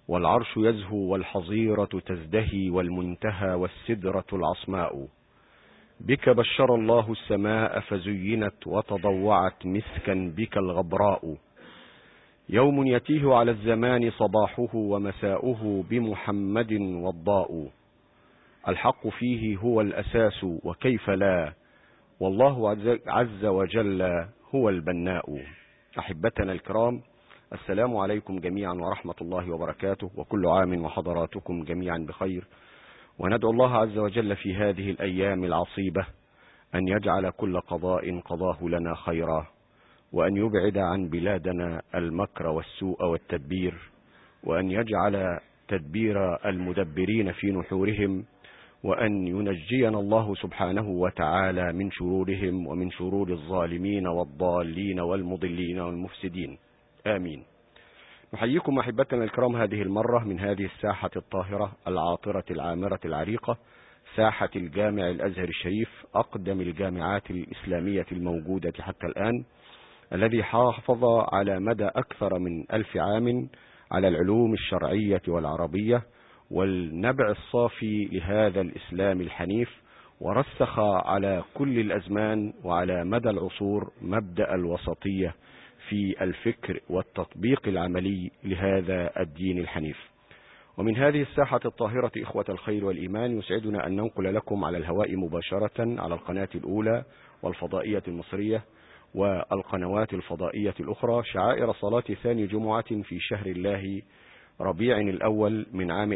والعرش يزهو والحظيرة تزدهي والمنتهى والسدرة العصماء. بك بشر الله السماء فزينت وتضوعت مسكا بك الغبراء. يوم يتيه على الزمان صباحه ومساؤه بمحمد وضاء. الحق فيه هو الأساس وكيف لا، والله عز وجل هو البناء. أحبتنا الكرام، السلام عليكم جميعا ورحمة الله وبركاته، وكل عام وحضراتكم جميعا بخير. وندعو الله عز وجل في هذه الأيام العصيبة أن يجعل كل قضاء قضاه لنا خيرا، وأن يبعد عن بلادنا المكر والسوء والتدبير، وأن يجعل تدبير المدبرين في نحورهم، وأن ينجينا الله سبحانه وتعالى من شرورهم ومن شرور الظالمين والضالين والمضلين والمفسدين، آمين. نحييكم أحبتنا الكرام هذه المرة من هذه الساحة الطاهرة العاطرة العامرة العريقة، ساحة الجامع الأزهر الشريف، أقدم الجامعات الإسلامية الموجودة حتى الآن، الذي حافظ على مدى أكثر من 1000 عام على العلوم الشرعية والعربية والنبع الصافي لهذا الإسلام الحنيف، ورسخ على كل الأزمان وعلى مدى العصور مبدأ الوسطية في الفكر والتطبيق العملي لهذا الدين الحنيف. ومن هذه الساحة الطاهرة إخوة الخير والإيمان، يسعدنا أن ننقل لكم على الهواء مباشرة على القناة الأولى والفضائية المصرية والقنوات الفضائية الأخرى شعائر صلاة ثاني جمعة في شهر الله ربيع الأول من عام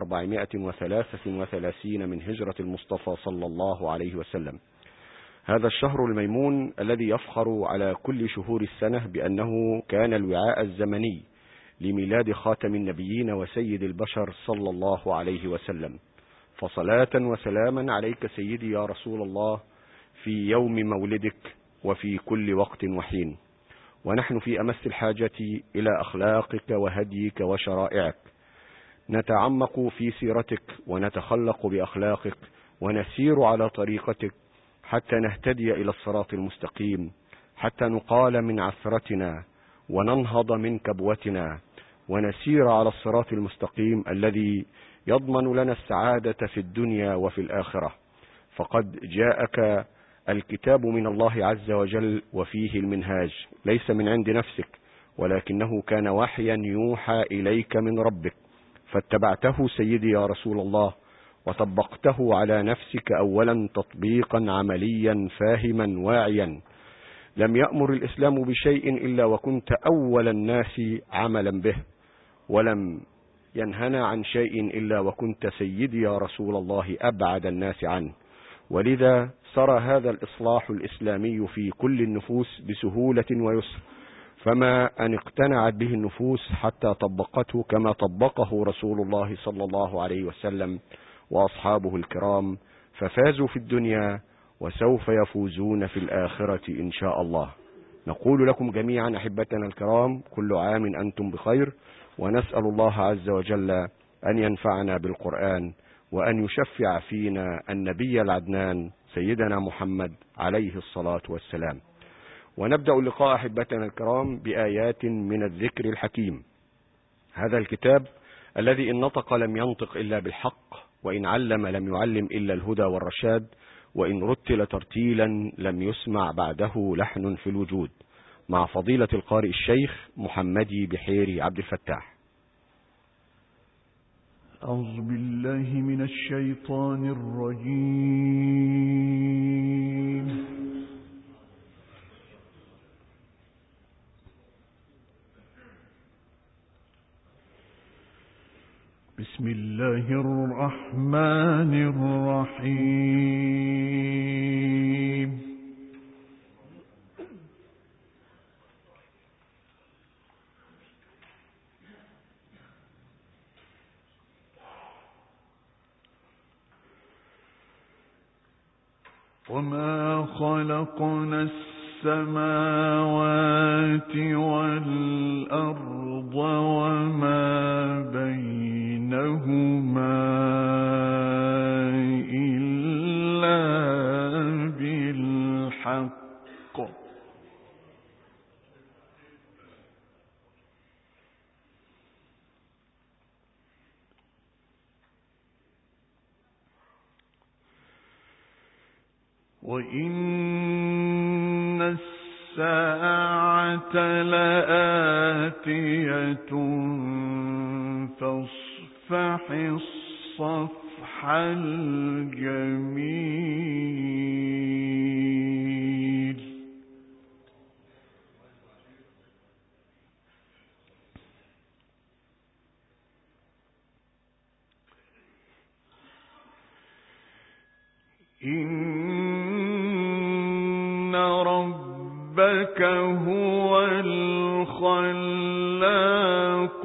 1433 من هجرة المصطفى صلى الله عليه وسلم. هذا الشهر الميمون الذي يفخر على كل شهور السنة بأنه كان الوعاء الزمني لميلاد خاتم النبيين وسيد البشر صلى الله عليه وسلم. فصلاة وسلاما عليك سيدي يا رسول الله في يوم مولدك وفي كل وقت وحين، ونحن في أمس الحاجة إلى أخلاقك وهديك وشرائعك، نتعمق في سيرتك ونتخلق بأخلاقك ونسير على طريقتك حتى نهتدي إلى الصراط المستقيم، حتى نقال من عثرتنا وننهض من كبوتنا ونسير على الصراط المستقيم الذي يضمن لنا السعادة في الدنيا وفي الآخرة. فقد جاءك الكتاب من الله عز وجل وفيه المنهاج، ليس من عند نفسك ولكنه كان وحيا يوحى إليك من ربك، فاتبعته سيدي يا رسول الله وطبقته على نفسك أولا تطبيقا عمليا فاهما واعيا. لم يأمر الإسلام بشيء إلا وكنت أول الناس عملا به، ولم ينهنا عن شيء إلا وكنت سيدي يا رسول الله أبعد الناس عنه. ولذا سرى هذا الإصلاح الإسلامي في كل النفوس بسهولة ويسر، فما أن اقتنعت به النفوس حتى طبقته كما طبقه رسول الله صلى الله عليه وسلم وأصحابه الكرام، ففازوا في الدنيا وسوف يفوزون في الآخرة إن شاء الله. نقول لكم جميعا أحبتنا الكرام كل عام أنتم بخير، ونسأل الله عز وجل أن ينفعنا بالقرآن وأن يشفع فينا النبي العدنان سيدنا محمد عليه الصلاة والسلام. ونبدأ اللقاء أحبتنا الكرام بآيات من الذكر الحكيم، هذا الكتاب الذي إن نطق لم ينطق إلا بالحق، وإن علم لم يعلم إلا الهدى والرشاد، وإن رتل ترتيلا لم يسمع بعده لحن في الوجود، مع فضيلة القارئ الشيخ محمدي بحيري عبد الفتاح. أعوذ بالله من الشيطان الرجيم. بسم الله الرحمن الرحيم. وما خلقنا السماوات والأرض وما بينهما إلا بالحق وإن الساعة لآتية فاصفح الصفح الجميل. إن ربك هو الخلاق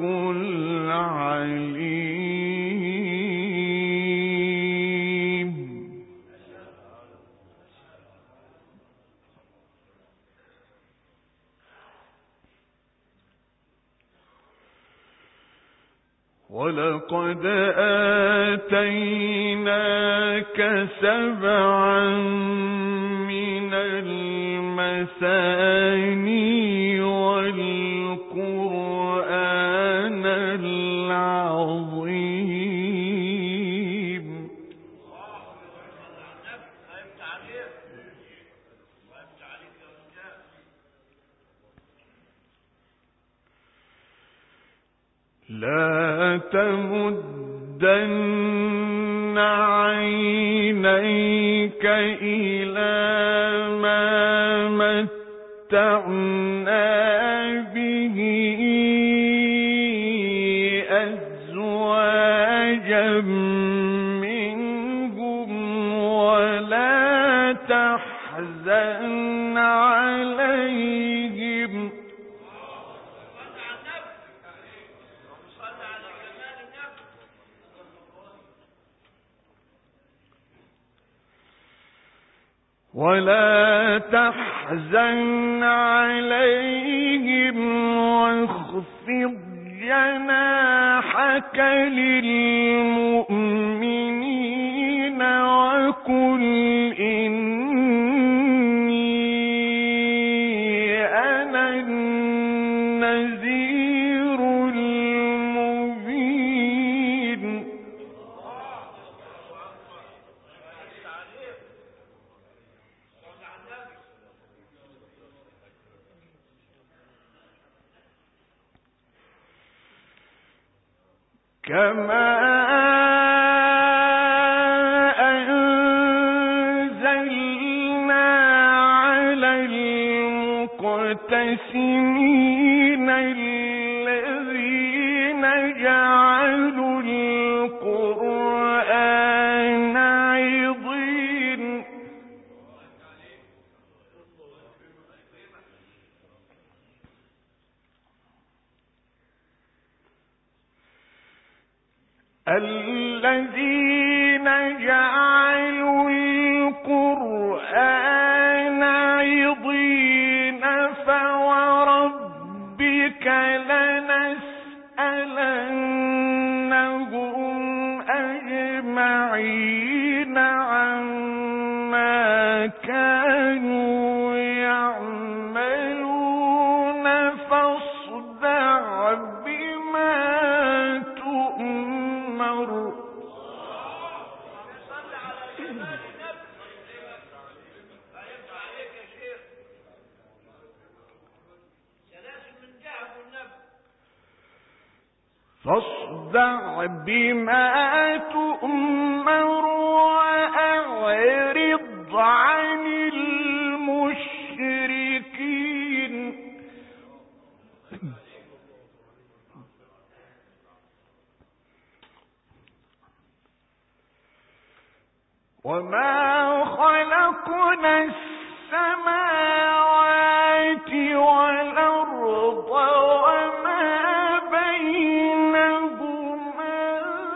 العليم. ولقد آتيناك 7 من المثاني والقرآن العظيم. لا تمدن عينيك إلى ما متعنا به أزواجا منهم ولا تحزن عليهم. ولا تحزن عليهم واخفض جناحك للمؤمنين وقل إني أنا النذير المبين. كما أنزلنا على المقتسمين الذين جعلوا القرآن عضين. الذين جعلوا القرآن عضين فوربك لنسألنهم أجمعين عما كانوا يعملون فاصدع بما تؤمر. فاصدع بما تؤمر وأعرض عن المشركين. وما خلقنا السماوات والأرض وما بينهما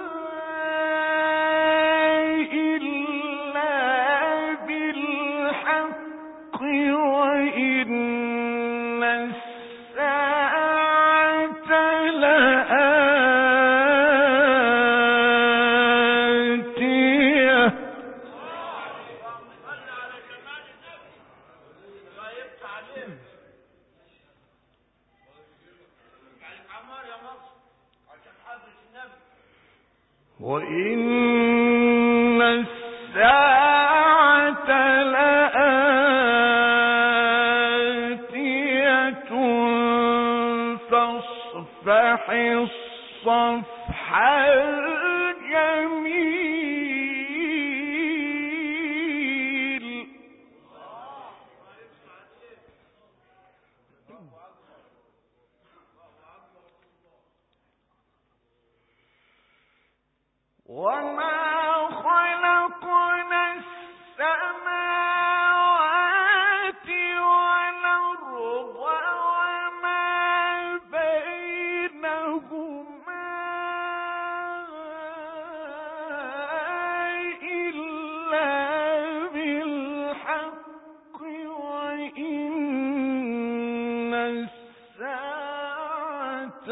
إلا بالحق وإن الساعة لآتية. وإن الساعة لآتية الصفح الجميل. وما خلقنا السماوات والأرض وما بينهما إلا بالحق وإن الساعة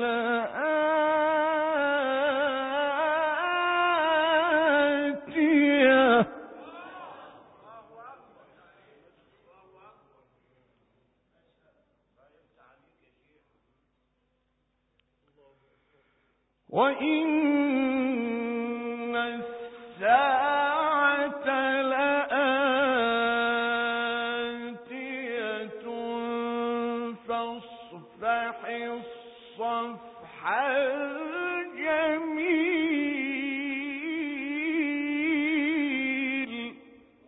لآتية. وإن الساعة لآتية فاصفح الصفح الجميل.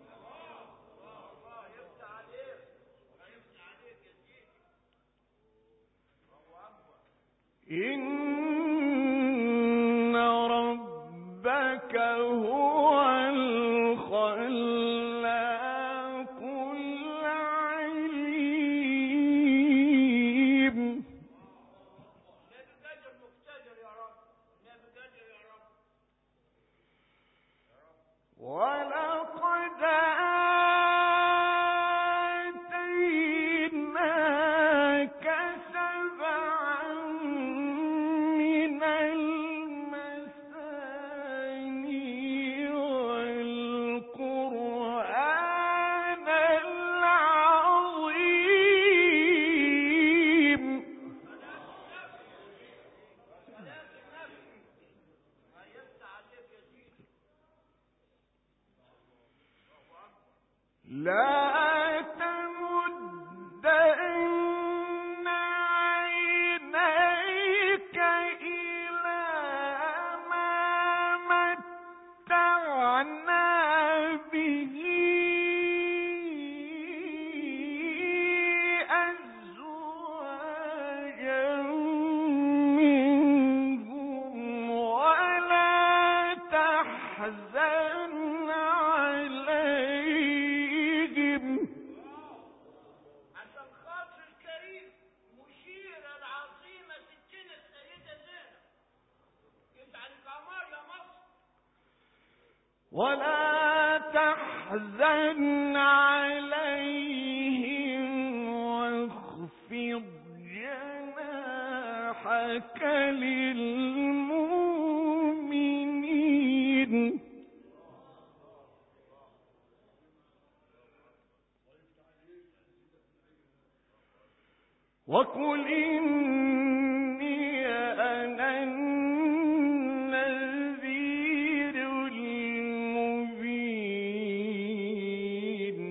إن ربك هو الخلاق العليم. ولقد آتيناك سبعا من المثاني والقرآن العظيم. لا تمدن عينيك إلى ما متعنا به أزواجا منهم ولا تحزن عليهم. عشان خاطر الكريم مشيرة العظيمة ستنا السيدة زينب يجعل القمر يا مصر. ولا تحزن عليهم واخفض جناحك للمؤمنين. وقل إني أنا النذير المبين.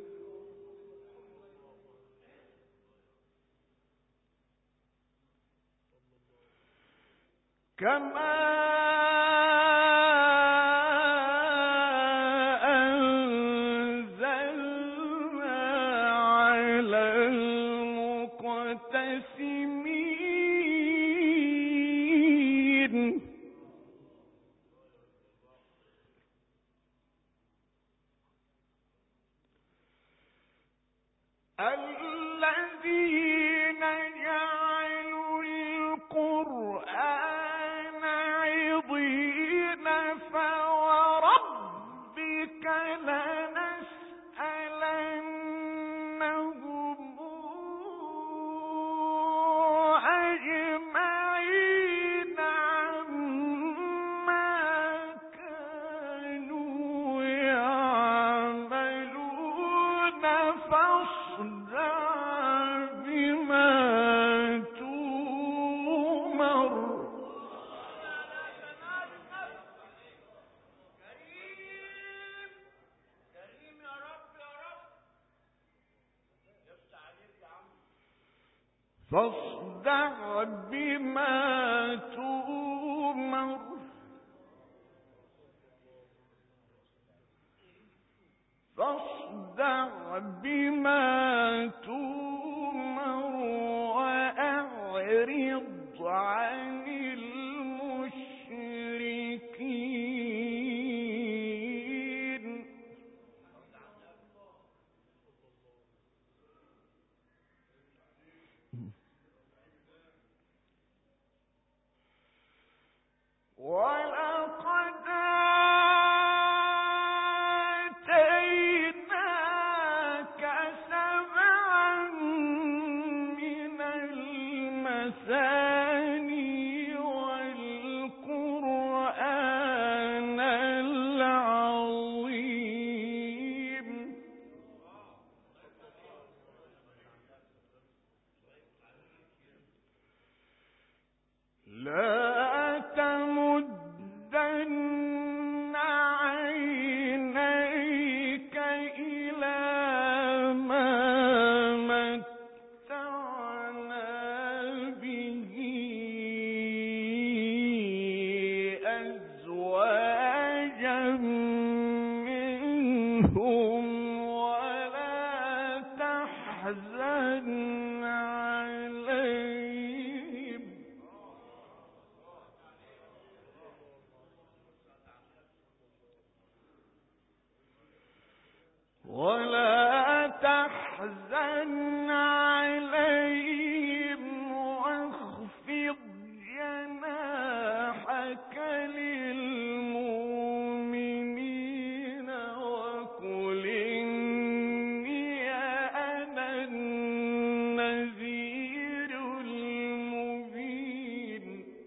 كما أنزلنا على المقتسمين. الذين جعلوا القرآن عضين فوربك لنسألنهم أجمعين عما كانوا يعملون فاصدع بما تؤمر. كريم يا رب يا رب. يفتح عليك يا عم. فاصدع بما تؤمر فاصدع بما تؤمر وأعرض عن المشركين ولقد آتيناك سبعا من المثاني والقرآن العظيم لا تمدن عينيك إلى ما متعنا به أزواجا منهم ولا تحزن عليهم واخفض جناحك للمؤمنين وقل إني أنا النذير المبين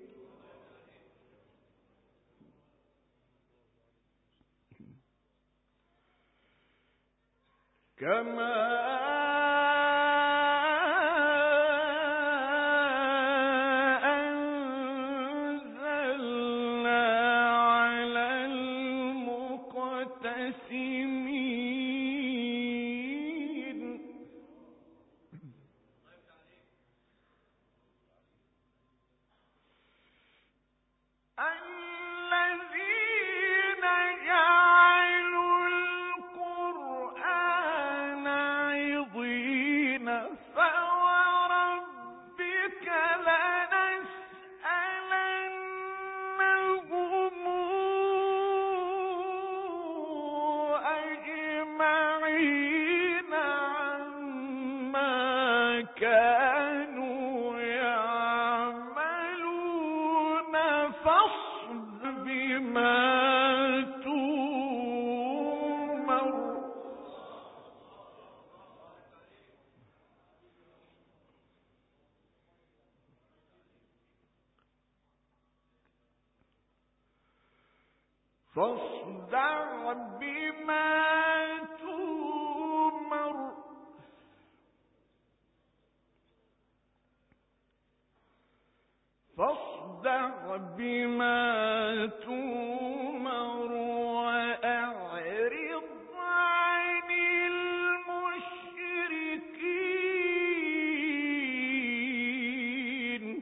كما أنزلنا على المقتسمين الذين جعلوا القرآن عضين فوربك لنسألنهم أجمعين عما كانوا يعملون فاصدع بما تؤمر فاصدع بما تؤمر فاصدع بما تؤمر وأعرض عن المشركين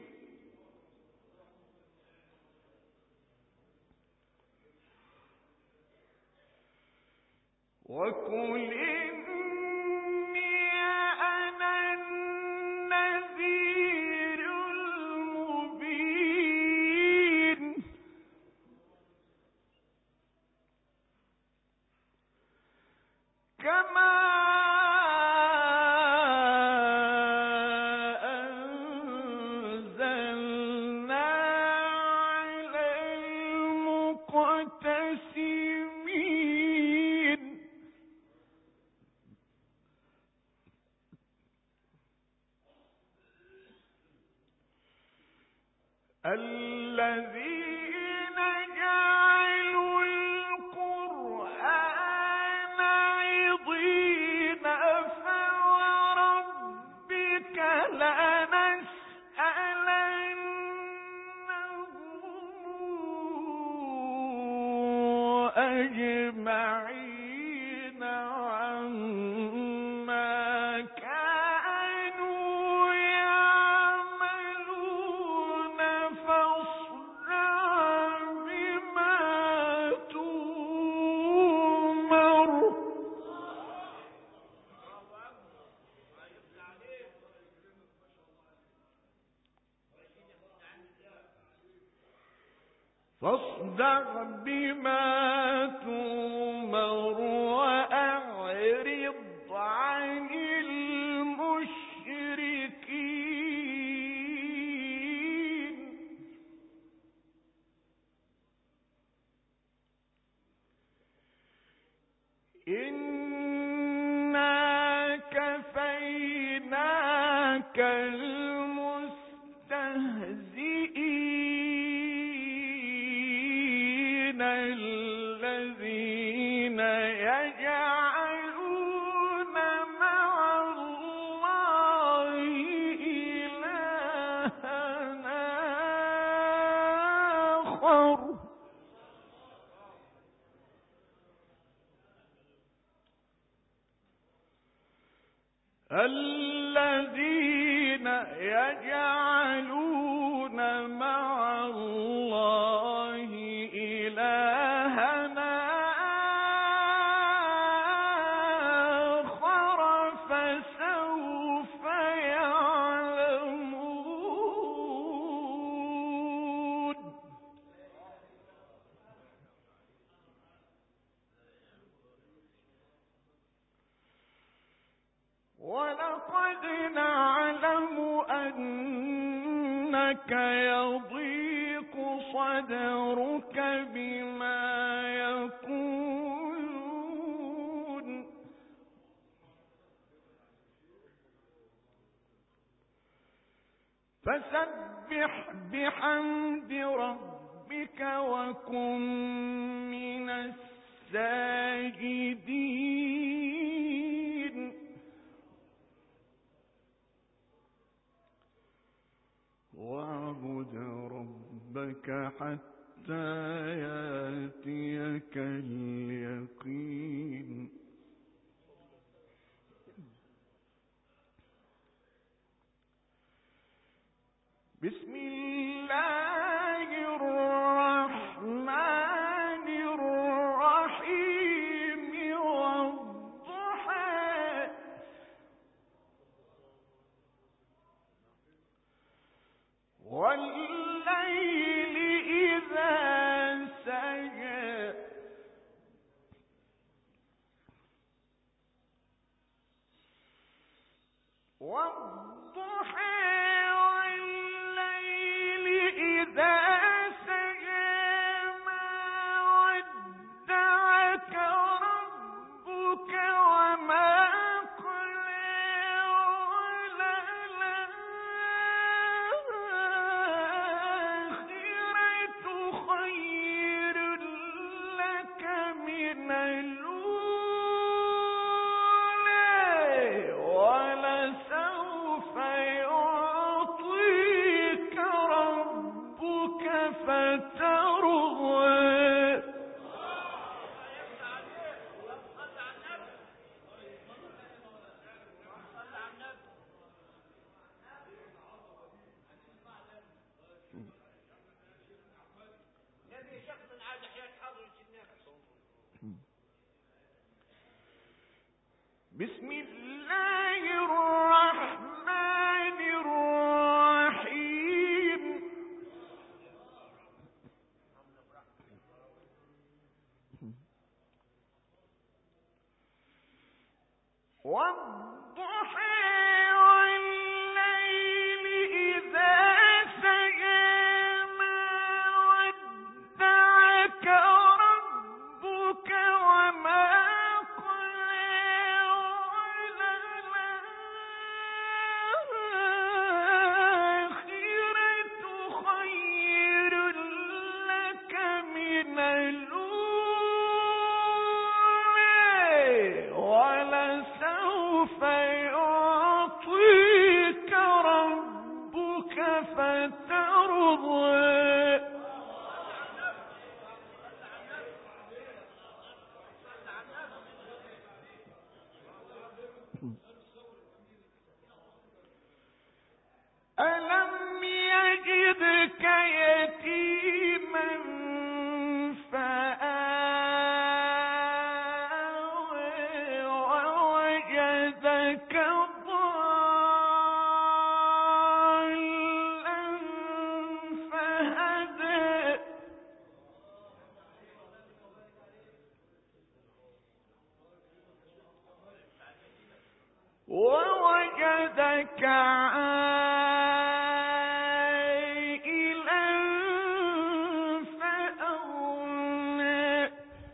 وقل إني أنا النذير المبين كما أنزلنا على المقتسمين الذين جعلوا القرآن عضين فوربك لنسألنهم أجمعين عما كانوا يعملون فاصدع بما تؤمر وأعرض عن المشركين إنا كفيناك المستهزئين الذين يجعلون مع الله إلهًا آخر الذين يجعلون مع الله إلهًا آخر فسوف يعلمون ولقد نعلم أنك يضيق صدرك بما يقولون فسبح بحمد ربك وكن من الساجدين واعبد ربك حتى يأتيك اليقين بسم الله الرحمن الرحيم والضحى والليل إذا سجى والضحى والليل إذا سجى ما ودعك ربك وما قلى وللآخرة خير لك من الأولى ولسوف يعطيك ربك فترضى بسم الله الرحمن الرحيم والضحى والليل إذا سجى ما ودعك ربك وما ولسوف يعطيك ربك فترضى ألم يجدك يتيما فآوى ووجدك ضالا فهدى ووجدك عائلا فأغنى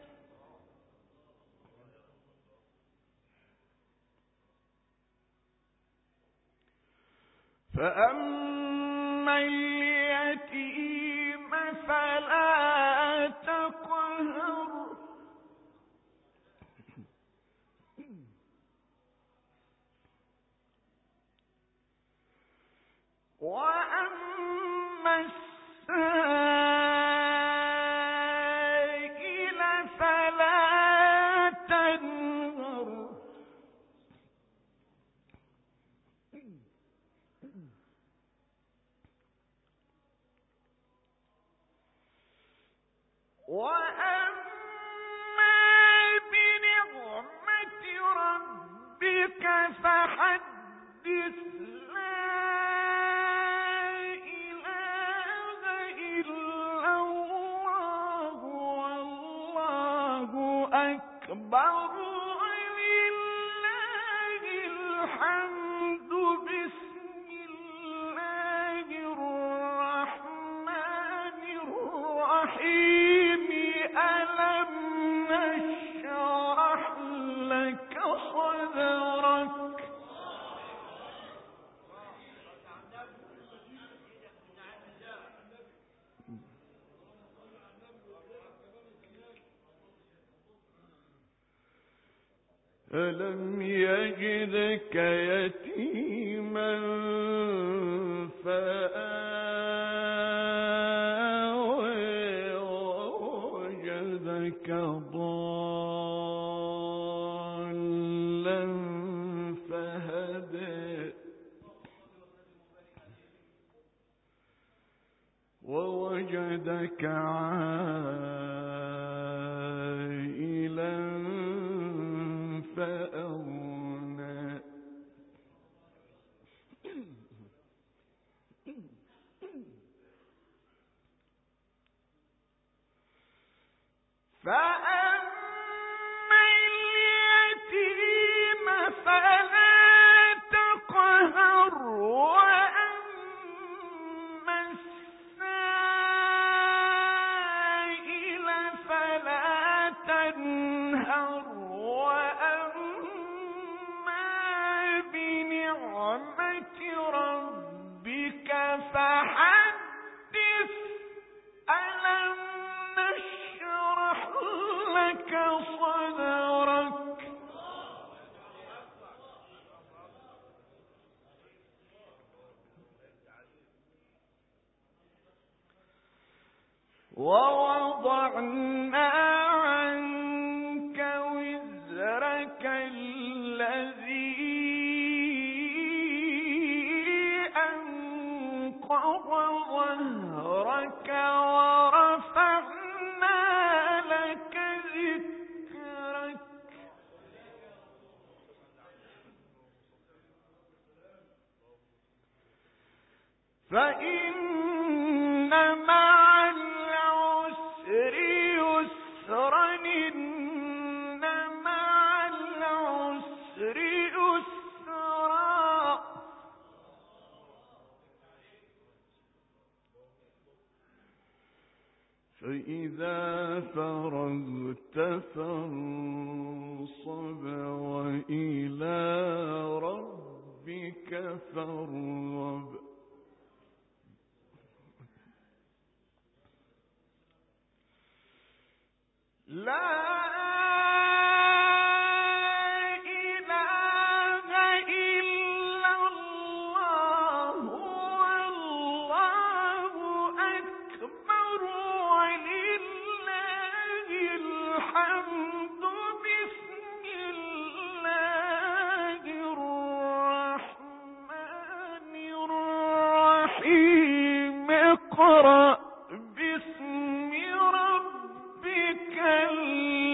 فأما اليتيم فلا تقهر وأما السائل فلا تنهر وأما بنعمة ربك فحدث لا إله إلا الله والله أكبر ولله الحمد بسم الله الرحمن الرحيم ألم نشرح لك صدرك ألم يجدك يتيما فآوى ووجدك ضالا فهدى ووجدك عائلا فأغنى فأما اليتيم فلا تقهر وأما السائل فلا تنهر وأما بنعمة ربك فحدث ألم نشرح لك صدرك ووضعنا عنك وزرك الذي أنقض ظهرك ورفعنا لك ذكرك فإن مع العسر يسرا إن مع العسر يسرا فإذا فرغت فانصب وإلى ربك فارغب لا إله إلا الله والله أكبر ولله الحمد بسم الله الرحمن الرحيم اقرأ باسم ربك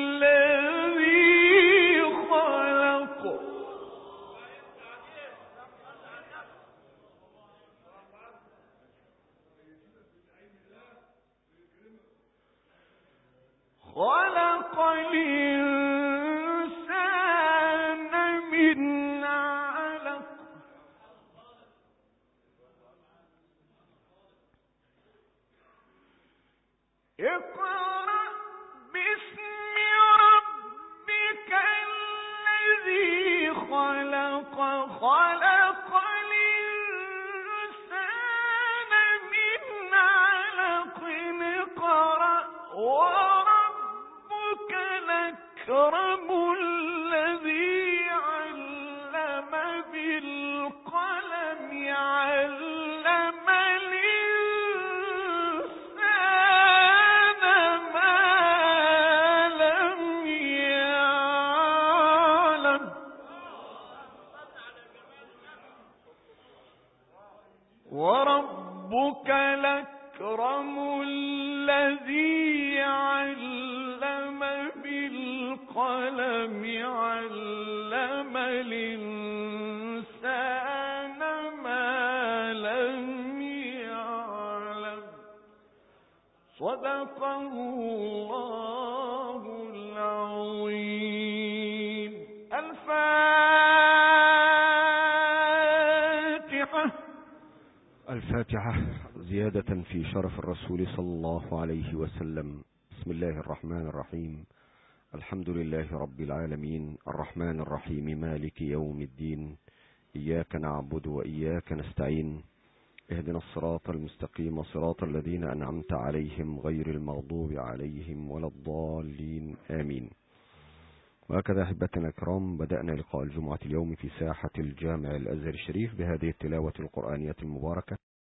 الأكرم الذي علم بالقلم علم الإنسان ما لم يعلم وربك الأكرم الذي علم بالقلم علم الإنسان ما لم يعلم صدق الله العظيم. الفاتحة زيادة في شرف الرسول صلى الله عليه وسلم. بسم الله الرحمن الرحيم. الحمد لله رب العالمين الرحمن الرحيم مالك يوم الدين إياك نعبد وإياك نستعين اهدنا الصراط المستقيم صراط الذين أنعمت عليهم غير المغضوب عليهم ولا الضالين آمين. وهكذا أحبتنا الكرام بدأنا لقاء الجمعة اليوم في ساحة الجامع الأزهر الشريف بهذه التلاوة القرآنية المباركة